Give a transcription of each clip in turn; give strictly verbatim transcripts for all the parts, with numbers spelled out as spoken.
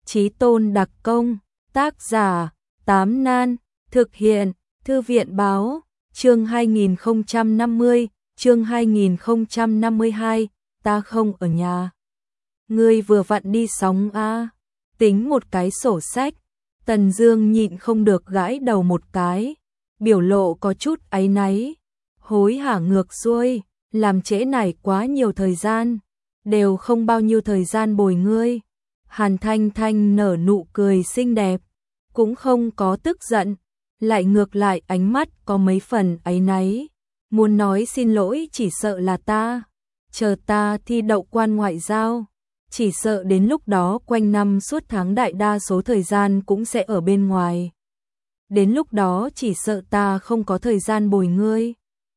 Chí tôn đặc công, tác giả, Tám Nan, thực hiện, Thư viện báo, chương hai nghìn không trăm năm mươi, chương hai nghìn không trăm năm mươi hai, ta không ở nhà. Ngươi vừa vặn đi sóng a, tính một cái sổ sách, Tần Dương nhịn không được gãi đầu một cái, biểu lộ có chút áy náy, hối hả ngược xuôi, làm trễ nải quá nhiều thời gian, đều không bao nhiêu thời gian bồi ngươi. Hàn Thanh Thanh nở nụ cười xinh đẹp, cũng không có tức giận, lại ngược lại ánh mắt có mấy phần áy náy, muốn nói xin lỗi chỉ sợ là ta, chờ ta thi đậu quan ngoại giao, chỉ sợ đến lúc đó quanh năm suốt tháng đại đa số thời gian cũng sẽ ở bên ngoài. Đến lúc đó chỉ sợ ta không có thời gian bồi ngươi.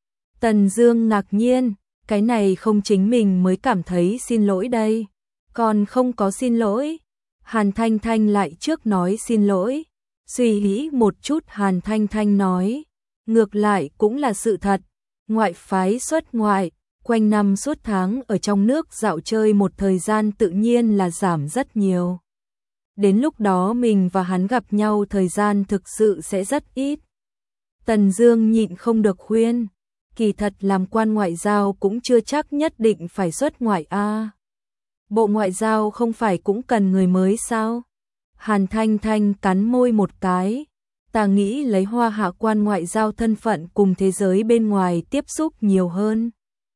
Tần Dương ngạc nhiên, cái này không chính mình mới cảm thấy xin lỗi đây, còn không có xin lỗi. Hàn Thanh Thanh lại trước nói xin lỗi, suy nghĩ một chút Hàn Thanh Thanh nói, ngược lại cũng là sự thật, ngoại phái xuất ngoại, quanh năm suốt tháng ở trong nước dạo chơi một thời gian tự nhiên là giảm rất nhiều. Đến lúc đó mình và hắn gặp nhau thời gian thực sự sẽ rất ít. Tần Dương nhịn không được khuyên, kỳ thật làm quan ngoại giao cũng chưa chắc nhất định phải xuất ngoại a. Bộ ngoại giao không phải cũng cần người mới sao? Hàn Thanh Thanh cắn môi một cái, ta nghĩ lấy Hoa Hạ quan ngoại giao thân phận cùng thế giới bên ngoài tiếp xúc nhiều hơn.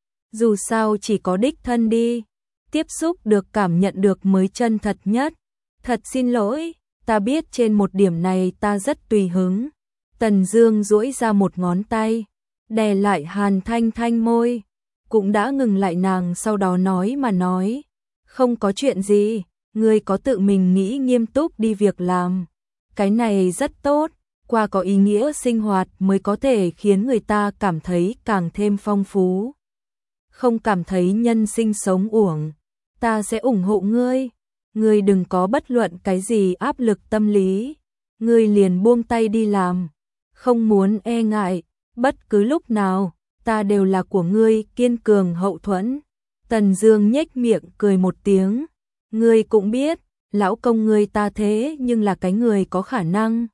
Dù sao chỉ có đích thân đi, tiếp xúc được cảm nhận được mới chân thật nhất. Thật xin lỗi, ta biết trên một điểm này ta rất tùy hứng. Tần Dương duỗi ra một ngón tay, đè lại Hàn Thanh Thanh môi, cũng đã ngừng lại nàng sau đó nói mà nói. Không có chuyện gì, ngươi có tự mình nghĩ nghiêm túc đi việc làm. Cái này rất tốt, qua có ý nghĩa sinh hoạt mới có thể khiến người ta cảm thấy càng thêm phong phú. Không cảm thấy nhân sinh sống uổng, ta sẽ ủng hộ ngươi. Ngươi đừng có bất luận cái gì áp lực tâm lý, ngươi liền buông tay đi làm, không muốn e ngại, bất cứ lúc nào, ta đều là của ngươi kiên cường hậu thuẫn. Tần Dương nhếch miệng cười một tiếng, ngươi cũng biết, lão công ngươi ta thế nhưng là cái người có khả năng.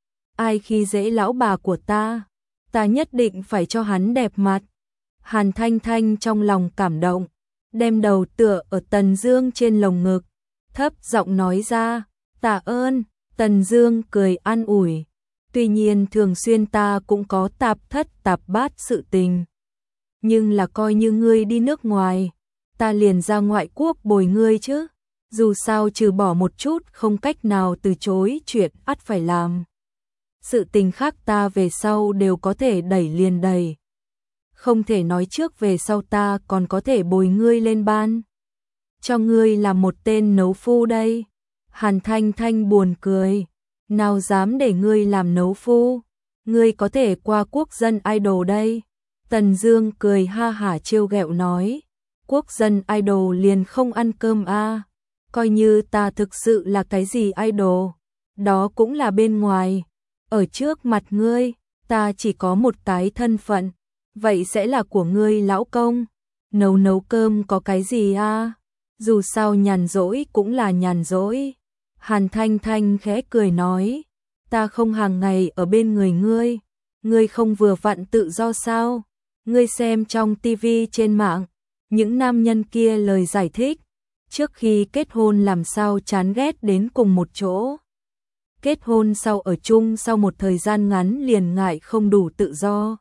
Ai khi dễ lão bà của ta, ta nhất định phải cho hắn đẹp mặt. Hàn Thanh Thanh trong lòng cảm động, đem đầu tựa ở Tần Dương trên lồng ngực, thấp giọng nói ra, tạ ơn. Tần Dương cười an ủi, tuy nhiên thường xuyên ta cũng có tạp thất tạp bát sự tình, nhưng là coi như ngươi đi nước ngoài, ta liền ra ngoại quốc bồi ngươi chứ, dù sao trừ bỏ một chút không cách nào từ chối chuyện ắt phải làm. Sự tình khác ta về sau đều có thể đẩy liền đẩy. Không thể nói trước về sau ta còn có thể bồi ngươi lên ban. Cho ngươi làm một tên nấu phu đây. Hàn Thanh Thanh buồn cười. Nào dám để ngươi làm nấu phu. Ngươi có thể qua quốc dân idol đây. Tần Dương cười ha hả trêu ghẹo nói. Quốc dân idol liền không ăn cơm a. À. Coi như ta thực sự là cái gì idol. Đó cũng là bên ngoài. Ở trước mặt ngươi, ta chỉ có một cái thân phận. Vậy sẽ là của ngươi lão công. Nấu nấu cơm có cái gì a? À? Dù sao nhàn rỗi cũng là nhàn rỗi. Hàn Thanh Thanh khẽ cười nói, ta không hàng ngày ở bên người ngươi, ngươi không vừa vặn tự do sao? Ngươi xem trong tivi trên mạng, những nam nhân kia lời giải thích, trước khi kết hôn làm sao chán ghét đến cùng một chỗ. Kết hôn sau ở chung sau một thời gian ngắn liền ngại không đủ tự do.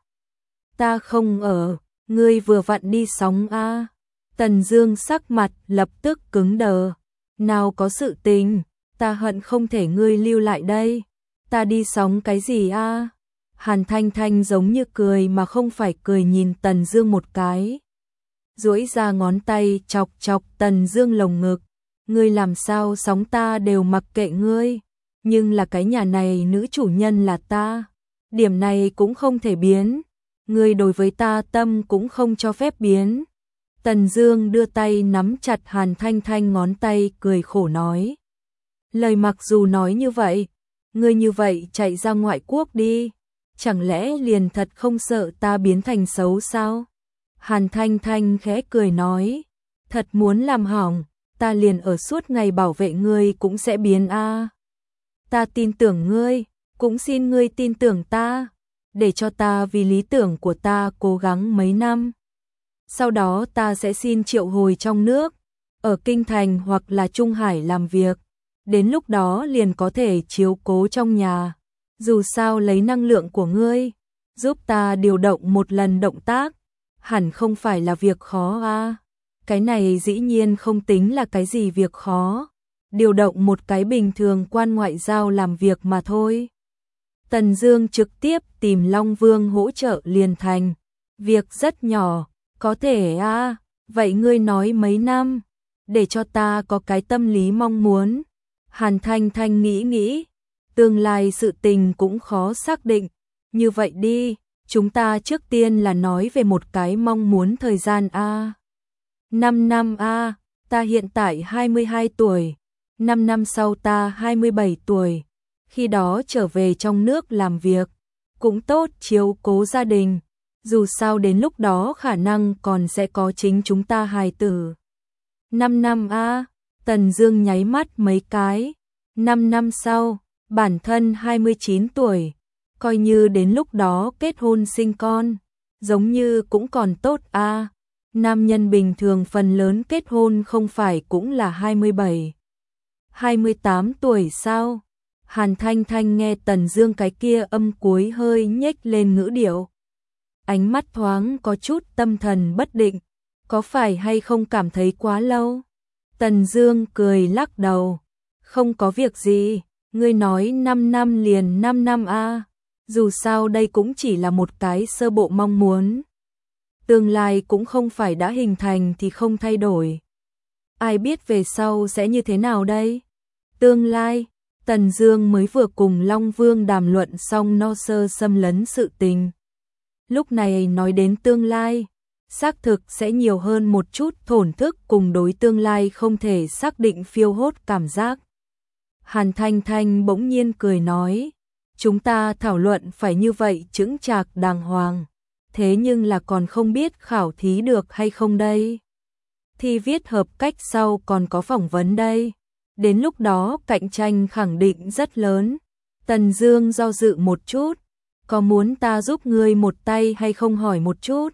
Ta không ở, ngươi vừa vặn đi sóng a. À. Tần Dương sắc mặt lập tức cứng đờ. Nào có sự tình, ta hận không thể ngươi lưu lại đây. Ta đi sóng cái gì a? À? Hàn Thanh Thanh giống như cười mà không phải cười nhìn Tần Dương một cái. Duỗi ra ngón tay chọc chọc Tần Dương lồng ngực. Ngươi làm sao sóng ta đều mặc kệ ngươi. Nhưng là cái nhà này nữ chủ nhân là ta. Điểm này cũng không thể biến. Ngươi đối với ta tâm cũng không cho phép biến. Tần Dương đưa tay nắm chặt Hàn Thanh Thanh ngón tay cười khổ nói. Lời mặc dù nói như vậy, ngươi như vậy chạy ra ngoại quốc đi. Chẳng lẽ liền thật không sợ ta biến thành xấu sao? Hàn Thanh Thanh khẽ cười nói. Thật muốn làm hỏng, ta liền ở suốt ngày bảo vệ ngươi cũng sẽ biến a. Ta tin tưởng ngươi, cũng xin ngươi tin tưởng ta, để cho ta vì lý tưởng của ta cố gắng mấy năm. Sau đó ta sẽ xin triệu hồi trong nước, ở Kinh Thành hoặc là Trung Hải làm việc, đến lúc đó liền có thể chiếu cố trong nhà. Dù sao lấy năng lượng của ngươi, giúp ta điều động một lần động tác, hẳn không phải là việc khó a. Cái này dĩ nhiên không tính là cái gì việc khó, điều động một cái bình thường quan ngoại giao làm việc mà thôi. Tần Dương trực tiếp tìm Long Vương hỗ trợ liền thành, việc rất nhỏ, có thể a, vậy ngươi nói mấy năm, để cho ta có cái tâm lý mong muốn. Hàn Thanh Thanh nghĩ nghĩ, tương lai sự tình cũng khó xác định, như vậy đi, chúng ta trước tiên là nói về một cái mong muốn thời gian a. năm năm a, ta hiện tại hai mươi hai tuổi, năm năm sau ta hai mươi bảy tuổi, khi đó trở về trong nước làm việc, cũng tốt chiếu cố gia đình, dù sao đến lúc đó khả năng còn sẽ có chính chúng ta hài tử. năm năm a, Tần Dương nháy mắt mấy cái, năm năm sau, bản thân hai mươi chín tuổi, coi như đến lúc đó kết hôn sinh con, giống như cũng còn tốt a. Nam nhân bình thường phần lớn kết hôn không phải cũng là hai mươi bảy, hai mươi tám tuổi sao? Hàn Thanh Thanh nghe Tần Dương cái kia âm cuối hơi nhếch lên ngữ điệu, ánh mắt thoáng có chút tâm thần bất định, có phải hay không cảm thấy quá lâu? Tần Dương cười lắc đầu, không có việc gì, ngươi nói năm năm liền năm năm a, dù sao đây cũng chỉ là một cái sơ bộ mong muốn. Tương lai cũng không phải đã hình thành thì không thay đổi. Ai biết về sau sẽ như thế nào đây? Tương lai, Tần Dương mới vừa cùng Long Vương đàm luận xong no sơ xâm lấn sự tình. Lúc này nói đến tương lai, xác thực sẽ nhiều hơn một chút thổn thức cùng đối tương lai không thể xác định phiêu hốt cảm giác. Hàn Thanh Thanh bỗng nhiên cười nói, chúng ta thảo luận phải như vậy chững chạc đàng hoàng, thế nhưng là còn không biết khảo thí được hay không đây. Thi viết hợp cách sau còn có phỏng vấn đây, đến lúc đó cạnh tranh khẳng định rất lớn. Tần Dương do dự một chút, có muốn ta giúp ngươi một tay hay không hỏi một chút?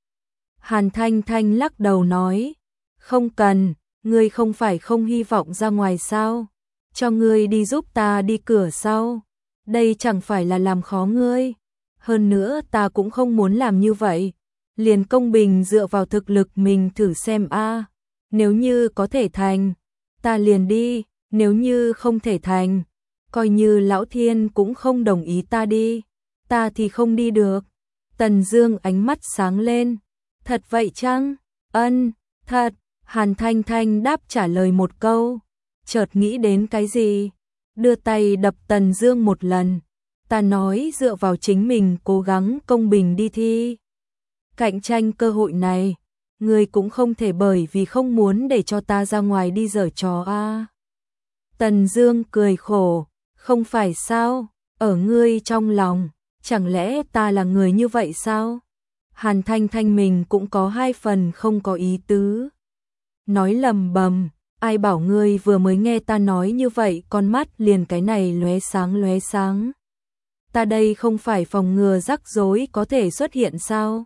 Hàn Thanh Thanh lắc đầu nói, không cần, ngươi không phải không hy vọng ra ngoài sao? Cho ngươi đi giúp ta đi cửa sau, đây chẳng phải là làm khó ngươi. Hơn nữa ta cũng không muốn làm như vậy, liền công bình dựa vào thực lực mình thử xem a. Nếu như có thể thành, ta liền đi, nếu như không thể thành, coi như lão thiên cũng không đồng ý ta đi, ta thì không đi được. Tần Dương ánh mắt sáng lên, thật vậy chăng? Ân, thật. Hàn Thanh Thanh đáp trả lời một câu, chợt nghĩ đến cái gì, đưa tay đập Tần Dương một lần. Ta nói dựa vào chính mình cố gắng công bình đi thi. Cạnh tranh cơ hội này, ngươi cũng không thể bởi vì không muốn để cho ta ra ngoài đi giở trò a. Tần Dương cười khổ, không phải sao, ở ngươi trong lòng, chẳng lẽ ta là người như vậy sao? Hàn Thanh Thanh mình cũng có hai phần không có ý tứ. Nói lầm bầm, ai bảo ngươi vừa mới nghe ta nói như vậy con mắt liền cái này lóe sáng lóe sáng. Ta đây không phải phòng ngừa rắc rối có thể xuất hiện sao?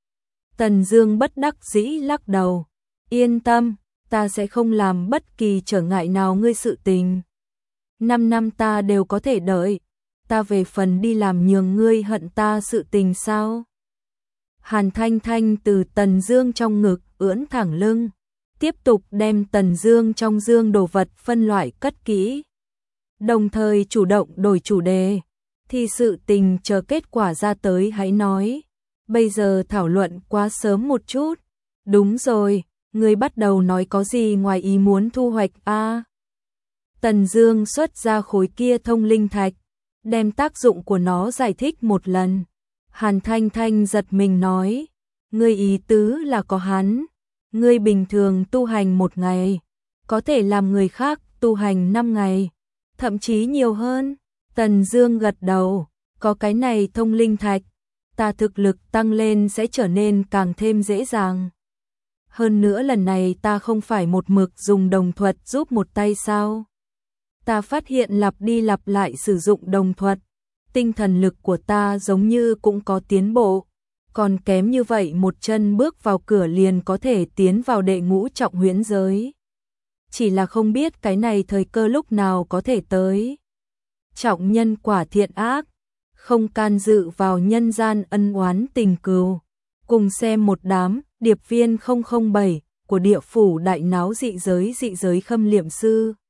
Tần Dương bất đắc dĩ lắc đầu, yên tâm, ta sẽ không làm bất kỳ trở ngại nào ngươi sự tình. Năm năm ta đều có thể đợi, ta về phần đi làm nhường ngươi hận ta sự tình sao? Hàn Thanh Thanh từ Tần Dương trong ngực ưỡn thẳng lưng, tiếp tục đem Tần Dương trong dương đồ vật phân loại cất kỹ, đồng thời chủ động đổi chủ đề. Thì sự tình chờ kết quả ra tới hãy nói, bây giờ thảo luận quá sớm một chút. Đúng rồi, ngươi bắt đầu nói có gì ngoài ý muốn thu hoạch a? À? Tần Dương xuất ra khối kia thông linh thạch, đem tác dụng của nó giải thích một lần. Hàn Thanh Thanh giật mình nói, ngươi ý tứ là có hắn, ngươi bình thường tu hành một ngày, có thể làm người khác tu hành năm ngày, thậm chí nhiều hơn. Tần Dương gật đầu, có cái này thông linh thạch, ta thực lực tăng lên sẽ trở nên càng thêm dễ dàng. Hơn nữa lần này ta không phải một mực dùng đồng thuật giúp một tay sao? Ta phát hiện lặp đi lặp lại sử dụng đồng thuật, tinh thần lực của ta giống như cũng có tiến bộ, còn kém như vậy một chân bước vào cửa liền có thể tiến vào đệ ngũ trọng huyễn giới. Chỉ là không biết cái này thời cơ lúc nào có thể tới. Trọng nhân quả thiện ác, không can dự vào nhân gian ân oán tình cừu. Cùng xem một đám điệp viên không không bảy của địa phủ đại náo dị giới dị giới khâm liệm sư.